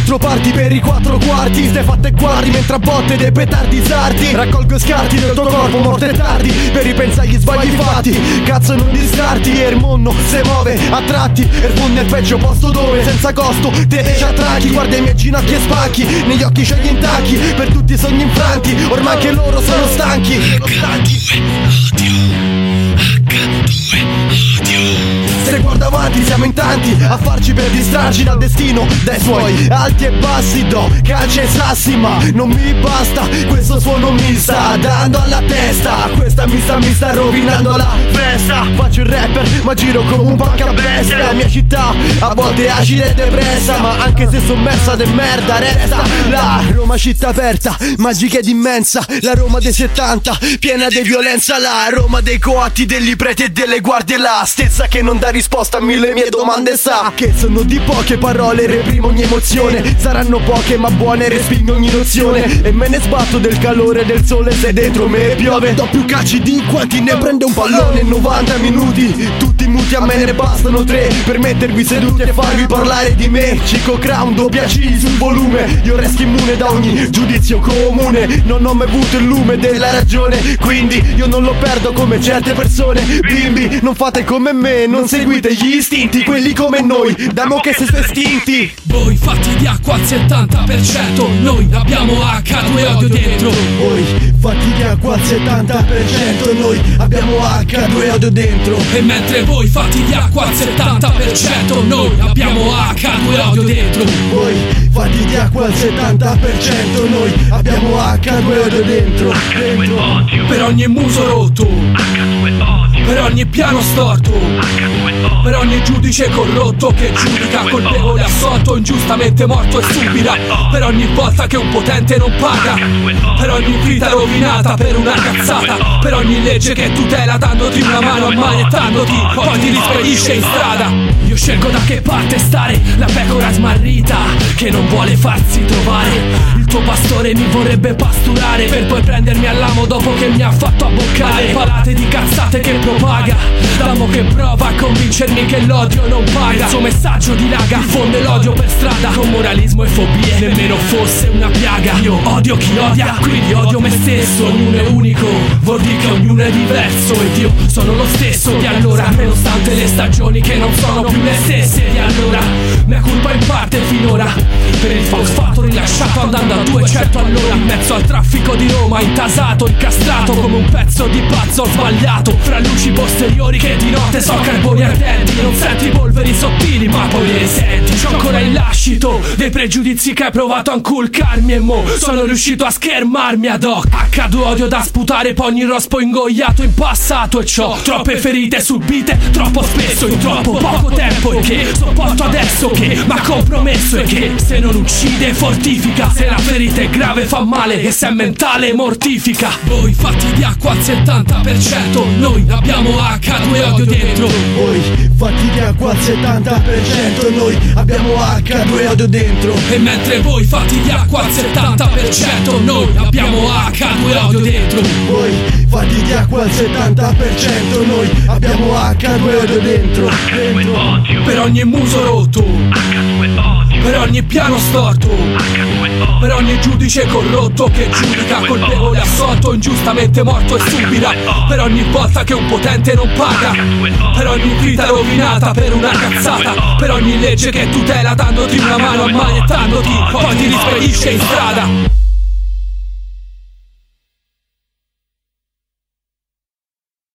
4 parti per i 4 quarti. Stai fatte guardi mentre a botte dei petardi sardi. Raccolgo scarti del tuo corpo morte tardi per ripensare agli sbagli fatti. Cazzo non discarti e il mondo se muove a tratti. E il nel peggio posto dove senza costo te ci attracchi. Guarda i miei ginocchi e spacchi, negli occhi c'ho gli intacchi per tutti i sogni infranti. Ormai anche loro sono stanchi. Se guarda avanti siamo in tanti a farci per distrarci dal destino, dai suoi alti e bassi. Do calci e sassi ma non mi basta. Questo suono mi sta dando alla testa. Questa mi sta rovinando la festa. Faccio il rapper ma giro come un porca bestia. La mia città a volte è acida e depressa, ma anche se sommersa de merda resta la Roma città aperta, magica ed immensa. La Roma dei 70 piena di violenza. La Roma dei coatti, degli preti e delle guardie. La stessa che non dà risposta a mille mie domande. Sa che sono di poche parole, reprimo ogni emozione. Saranno poche ma buone, respingo ogni nozione. E me ne sbatto del calore del sole se dentro me piove. Do più calci di quanti ne prende un pallone in 90 minuti. Tutti muti, a me ne bastano 3 per mettervi seduti e farvi parlare di me. Cico Crown, doppia C sul volume. Io resto immune da ogni giudizio comune. Non ho mai avuto il lume della ragione, quindi io non lo perdo come certe persone. Bimbi, non fate come me, non seguite gli istinti. Quelli come noi, damo che siete estinti. Voi fatti di acqua al 70%, noi abbiamo H2 odio dentro. Voi fatti di acqua al 70%, noi abbiamo H2 odio dentro. E mentre voi fatti di acqua al 70%, noi abbiamo H2 odio dentro. Voi fatti di acqua al 70%, noi abbiamo H2 odio dentro. Per ogni muso rotto, per ogni piano storto, per ogni giudice corrotto che giudica colpevole assolto, ingiustamente morto e stupida. Per ogni volta che un potente non paga, per ogni vita rovinata per una cazzata, per ogni legge che tutela dandoti una mano ammanettandoti, poi ti rispedisce in strada. Io scelgo da che parte stare, la pecora smarrita che non vuole farsi trovare. Il tuo pastore mi vorrebbe pasturare per poi prendermi all'amo dopo che mi ha fatto abboccare. Palate di cazzate che propaga, l'amo che prova a convincermi che l'odio non paga. Il suo messaggio dilaga, diffonde l'odio per strada con moralismo e fobie, nemmeno fosse una piaga. Io odio chi odia, quindi odio me stesso. Ognuno è unico, vuol dire che ognuno è diverso. Ed io sono lo stesso di allora, nonostante le stagioni che non sono più le stesse di allora. Mia colpa in parte finora per il fosfato rilasciato andando a 200 all'ora. In mezzo al traffico di Roma, intasato, incastrato come un pezzo di puzzle sbagliato. Fra luci posteriori che di notte so carboni ardenti. Non senti polveri sottili ma poi le senti. C'ho ancora il lascito dei pregiudizi che hai provato a inculcarmi, e mo sono riuscito a schermarmi ad hoc. H2 odio da sputare, poi ogni rospo ingoiato in passato. E c'ho troppe ferite subite troppo spesso in troppo poco tempo. E che sopporto adesso che m'ha compromesso. E che se non uccide fortifica, se la ferita è grave fa male e se è mentale mortifica. Voi fatti di acqua al 70%, noi abbiamo H2 odio dentro. Voi fatti di acqua al 70%, noi abbiamo H2 odio dentro. E mentre voi fatti di acqua al 70%, noi abbiamo H2 odio dentro. Voi fatti di acqua al 70%, noi abbiamo H2 odio dentro. Per ogni muso rotto, per ogni piano storto, per ogni giudice corrotto che giudica colpevole assolto, ingiustamente morto e stupida. Per ogni volta che un potente non paga, per ogni vita rovinata per una cazzata, per ogni legge che tutela dandoti una mano ammanettandoti, poi ti rispedisce in strada.